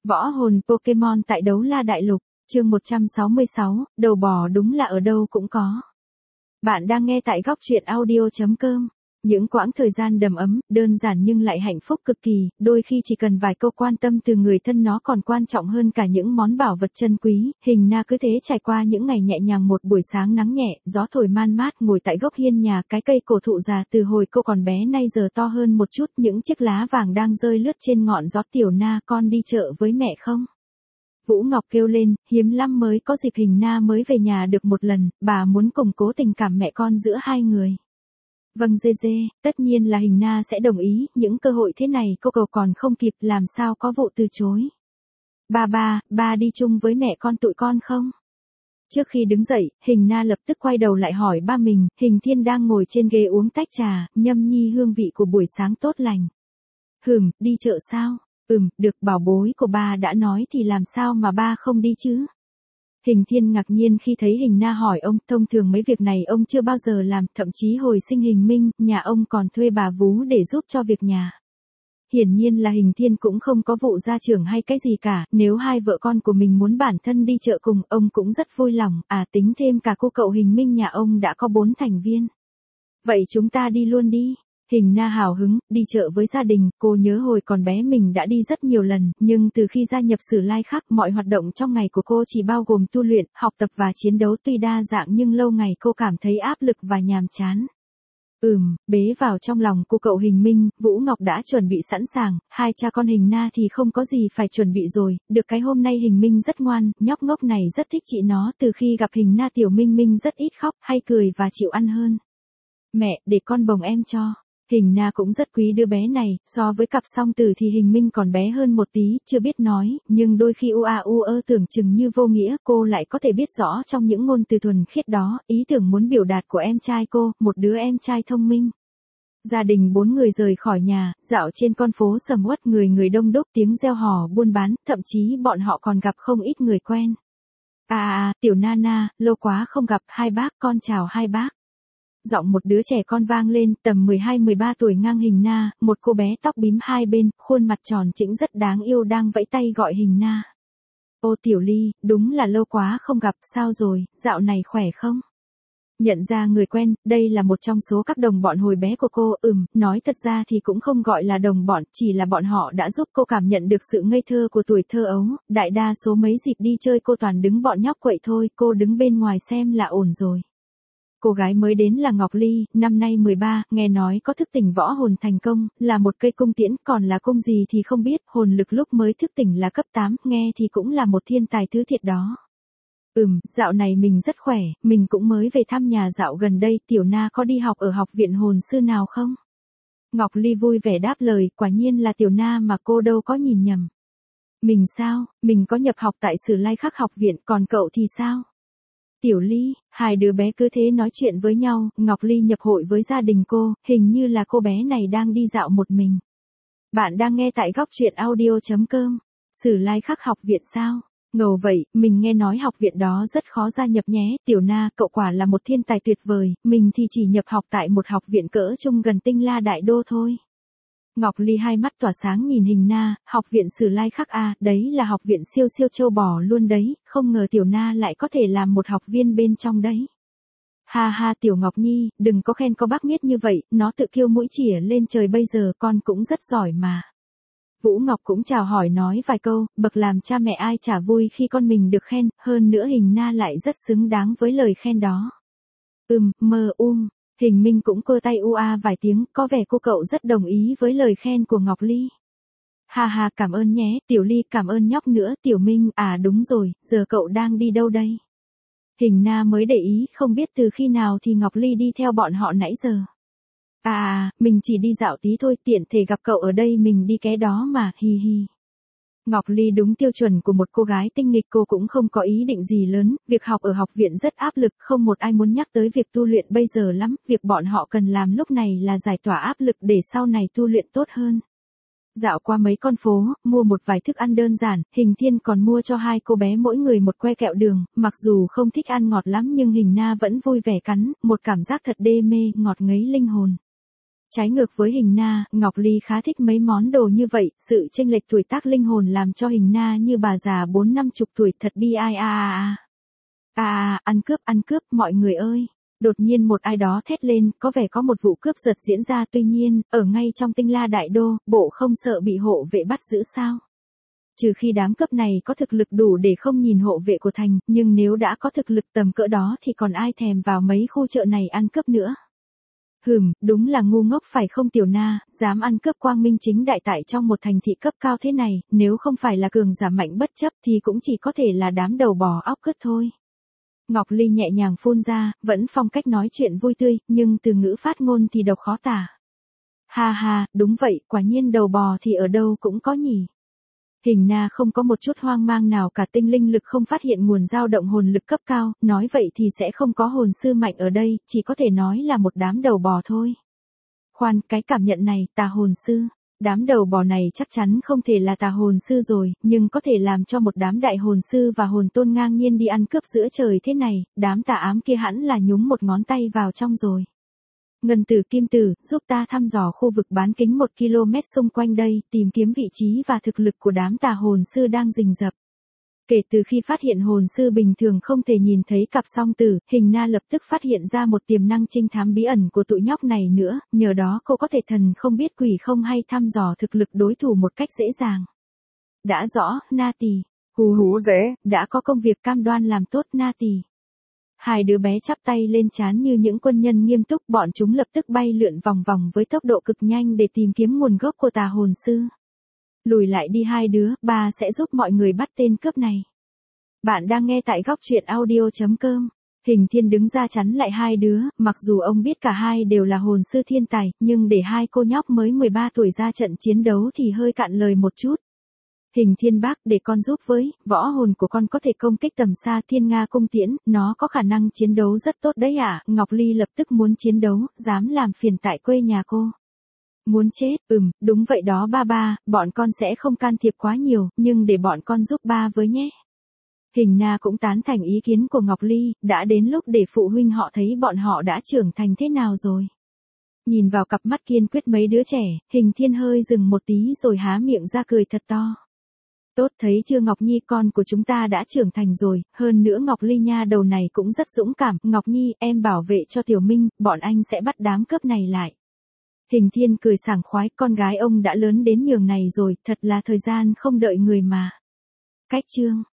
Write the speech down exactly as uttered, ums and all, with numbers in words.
Võ hồn Pokemon tại Đấu La Đại Lục, chương một trăm sáu mươi sáu, đầu bò đúng là ở đâu cũng có. Bạn đang nghe tại góc truyện audio chấm com. Những quãng thời gian đầm ấm, đơn giản nhưng lại hạnh phúc cực kỳ, đôi khi chỉ cần vài câu quan tâm từ người thân nó còn quan trọng hơn cả những món bảo vật chân quý. Hình Na cứ thế trải qua những ngày nhẹ nhàng, một buổi sáng nắng nhẹ, gió thổi man mát, ngồi tại gốc hiên nhà, cái cây cổ thụ già từ hồi cô còn bé nay giờ to hơn một chút, những chiếc lá vàng đang rơi lướt trên ngọn gió. Tiểu Na, con đi chợ với mẹ không? Vũ Ngọc kêu lên, hiếm lắm mới có dịp Hình Na mới về nhà được một lần, bà muốn củng cố tình cảm mẹ con giữa hai người. Vâng dê dê, tất nhiên là Hình Na sẽ đồng ý, những cơ hội thế này cô cầu còn không kịp, làm sao có vụ từ chối. Ba ba, ba đi chung với mẹ con tụi con không? Trước khi đứng dậy, Hình Na lập tức quay đầu lại hỏi ba mình. Hình Thiên đang ngồi trên ghế uống tách trà, nhâm nhi hương vị của buổi sáng tốt lành. Hừm, đi chợ sao? Ừm, được, bảo bối của ba đã nói thì làm sao mà ba không đi chứ? Hình Thiên ngạc nhiên khi thấy Hình Na hỏi ông, thông thường mấy việc này ông chưa bao giờ làm, thậm chí hồi sinh Hình Minh, nhà ông còn thuê bà vú để giúp cho việc nhà. Hiển nhiên là Hình Thiên cũng không có vụ gia trưởng hay cái gì cả, nếu hai vợ con của mình muốn bản thân đi chợ cùng, ông cũng rất vui lòng, à tính thêm cả cô cậu Hình Minh nhà ông đã có bốn thành viên. Vậy chúng ta đi luôn đi. Hình Na hào hứng, đi chợ với gia đình, cô nhớ hồi còn bé mình đã đi rất nhiều lần, nhưng từ khi gia nhập Sử Lai Khắc, mọi hoạt động trong ngày của cô chỉ bao gồm tu luyện, học tập và chiến đấu, tuy đa dạng nhưng lâu ngày cô cảm thấy áp lực và nhàm chán. Ừm, bế vào trong lòng cô cậu Hình Minh, Vũ Ngọc đã chuẩn bị sẵn sàng, hai cha con Hình Na thì không có gì phải chuẩn bị rồi, được cái hôm nay Hình Minh rất ngoan, nhóc ngốc này rất thích chị nó, từ khi gặp Hình Na tiểu Minh Minh rất ít khóc, hay cười và chịu ăn hơn. Mẹ, để con bồng em cho. Hình Na cũng rất quý đứa bé này, so với cặp song tử thì Hình Minh còn bé hơn một tí, chưa biết nói, nhưng đôi khi u a u ơ tưởng chừng như vô nghĩa, cô lại có thể biết rõ trong những ngôn từ thuần khiết đó, ý tưởng muốn biểu đạt của em trai cô, một đứa em trai thông minh. Gia đình bốn người rời khỏi nhà, dạo trên con phố sầm uất, người người đông đúc, tiếng reo hò buôn bán, thậm chí bọn họ còn gặp không ít người quen. À à, Tiểu Na Na, lâu quá không gặp, hai bác, con chào hai bác. Giọng một đứa trẻ con vang lên, tầm mười hai mười ba tuổi, ngang Hình Na, một cô bé tóc bím hai bên, khuôn mặt tròn trĩnh rất đáng yêu đang vẫy tay gọi Hình Na. Ô Tiểu Ly, đúng là lâu quá không gặp, sao rồi, dạo này khỏe không? Nhận ra người quen, đây là một trong số các đồng bọn hồi bé của cô, ừm, nói thật ra thì cũng không gọi là đồng bọn, chỉ là bọn họ đã giúp cô cảm nhận được sự ngây thơ của tuổi thơ ấu, đại đa số mấy dịp đi chơi cô toàn đứng bọn nhóc quậy thôi, cô đứng bên ngoài xem là ổn rồi. Cô gái mới đến là Ngọc Ly, năm nay mười ba, nghe nói có thức tỉnh võ hồn thành công, là một cây cung tiễn, còn là cung gì thì không biết, hồn lực lúc mới thức tỉnh là cấp tám, nghe thì cũng là một thiên tài thứ thiệt đó. Ừm, dạo này mình rất khỏe, mình cũng mới về thăm nhà dạo gần đây, Tiểu Na có đi học ở học viện hồn sư nào không? Ngọc Ly vui vẻ đáp lời, quả nhiên là Tiểu Na mà, cô đâu có nhìn nhầm. Mình sao, mình có nhập học tại Sử Lai Khắc học viện, còn cậu thì sao? Tiểu Ly, hai đứa bé cứ thế nói chuyện với nhau, Ngọc Ly nhập hội với gia đình cô, hình như là cô bé này đang đi dạo một mình. Bạn đang nghe tại góc truyện audio chấm com. Sử Lai Khắc học viện sao? Ngầu vậy, mình nghe nói học viện đó rất khó gia nhập nhé, Tiểu Na, cậu quả là một thiên tài tuyệt vời, mình thì chỉ nhập học tại một học viện cỡ trung gần Tinh La Đại Đô thôi. Ngọc Ly hai mắt tỏa sáng nhìn Hình Na, học viện Sử Lai Khắc à, đấy là học viện siêu siêu châu bò luôn đấy, không ngờ Tiểu Na lại có thể làm một học viên bên trong đấy. Ha ha Tiểu Ngọc Nhi, đừng có khen có bác miết như vậy, nó tự kiêu mũi chỉa lên trời, bây giờ con cũng rất giỏi mà. Vũ Ngọc cũng chào hỏi nói vài câu, bậc làm cha mẹ ai chả vui khi con mình được khen, hơn nữa Hình Na lại rất xứng đáng với lời khen đó. Ừm, mơ um. Hình Minh cũng cơ tay ua a vài tiếng, có vẻ cô cậu rất đồng ý với lời khen của Ngọc Ly. Ha ha, cảm ơn nhé, Tiểu Ly, cảm ơn nhóc nữa, Tiểu Minh, à đúng rồi, giờ cậu đang đi đâu đây? Hình Na mới để ý, không biết từ khi nào thì Ngọc Ly đi theo bọn họ nãy giờ. À à, mình chỉ đi dạo tí thôi, tiện thể gặp cậu ở đây mình đi ké đó mà, hi hi. Ngọc Ly đúng tiêu chuẩn của một cô gái tinh nghịch, cô cũng không có ý định gì lớn, việc học ở học viện rất áp lực, không một ai muốn nhắc tới việc tu luyện bây giờ lắm, việc bọn họ cần làm lúc này là giải tỏa áp lực để sau này tu luyện tốt hơn. Dạo qua mấy con phố, mua một vài thức ăn đơn giản, Hình Thiên còn mua cho hai cô bé mỗi người một que kẹo đường, mặc dù không thích ăn ngọt lắm nhưng Hình Na vẫn vui vẻ cắn, một cảm giác thật đê mê, ngọt ngấy linh hồn. Trái ngược với Hình Na, Ngọc Ly khá thích mấy món đồ như vậy, sự chênh lệch tuổi tác linh hồn làm cho Hình Na như bà già bốn năm chục tuổi thật bi ai a a a. À à, ăn cướp ăn cướp mọi người ơi. Đột nhiên một ai đó thét lên, có vẻ có một vụ cướp giật diễn ra, tuy nhiên, ở ngay trong Tinh La Đại Đô, bộ không sợ bị hộ vệ bắt giữ sao? Trừ khi đám cướp này có thực lực đủ để không nhìn hộ vệ của thành, nhưng nếu đã có thực lực tầm cỡ đó thì còn ai thèm vào mấy khu chợ này ăn cướp nữa. Hừm, đúng là ngu ngốc phải không Tiểu Na, dám ăn cướp quang minh chính đại tại trong một thành thị cấp cao thế này, nếu không phải là cường giả mạnh bất chấp thì cũng chỉ có thể là đám đầu bò óc cướp thôi. Ngọc Ly nhẹ nhàng phun ra, vẫn phong cách nói chuyện vui tươi, nhưng từ ngữ phát ngôn thì độc khó tả. Ha ha, đúng vậy, quả nhiên đầu bò thì ở đâu cũng có nhỉ. Hình Na không có một chút hoang mang nào cả, tinh linh lực không phát hiện nguồn dao động hồn lực cấp cao, nói vậy thì sẽ không có hồn sư mạnh ở đây, chỉ có thể nói là một đám đầu bò thôi. Khoan, cái cảm nhận này, tà hồn sư. Đám đầu bò này chắc chắn không thể là tà hồn sư rồi, nhưng có thể làm cho một đám đại hồn sư và hồn tôn ngang nhiên đi ăn cướp giữa trời thế này, đám tà ám kia hẳn là nhúng một ngón tay vào trong rồi. Ngân Tử Kim Tử, giúp ta thăm dò khu vực bán kính một ki lô mét xung quanh đây, tìm kiếm vị trí và thực lực của đám tà hồn sư đang rình rập. Kể từ khi phát hiện hồn sư bình thường không thể nhìn thấy cặp song tử, Hình Na lập tức phát hiện ra một tiềm năng trinh thám bí ẩn của tụi nhóc này nữa, nhờ đó cô có thể thần không biết quỷ không hay thăm dò thực lực đối thủ một cách dễ dàng. Đã rõ, Na Tỳ. Hú hú dễ, đã có công việc cam đoan làm tốt Na Tỳ. Hai đứa bé chắp tay lên trán như những quân nhân nghiêm túc, bọn chúng lập tức bay lượn vòng vòng với tốc độ cực nhanh để tìm kiếm nguồn gốc của tà hồn sư. Lùi lại đi hai đứa, bà sẽ giúp mọi người bắt tên cướp này. Bạn đang nghe tại góc truyện audio chấm com. Hình Thiên đứng ra chắn lại hai đứa, mặc dù ông biết cả hai đều là hồn sư thiên tài, nhưng để hai cô nhóc mới mười ba tuổi ra trận chiến đấu thì hơi cạn lời một chút. Hình Thiên bác, để con giúp với, võ hồn của con có thể công kích tầm xa Thiên Nga cung tiễn, nó có khả năng chiến đấu rất tốt đấy ạ. À? Ngọc Ly lập tức muốn chiến đấu, dám làm phiền tại quê nhà cô. Muốn chết, ừm, đúng vậy đó ba ba, bọn con sẽ không can thiệp quá nhiều, nhưng để bọn con giúp ba với nhé. Hình Na cũng tán thành ý kiến của Ngọc Ly, đã đến lúc để phụ huynh họ thấy bọn họ đã trưởng thành thế nào rồi. Nhìn vào cặp mắt kiên quyết mấy đứa trẻ, Hình Thiên hơi dừng một tí rồi há miệng ra cười thật to. Tốt thấy chưa Ngọc Nhi, con của chúng ta đã trưởng thành rồi, hơn nữa Ngọc Ly nha đầu này cũng rất dũng cảm, Ngọc Nhi, em bảo vệ cho Tiểu Minh, bọn anh sẽ bắt đám cướp này lại. Hình Thiên cười sảng khoái, con gái ông đã lớn đến nhường này rồi, thật là thời gian không đợi người mà. Cách chương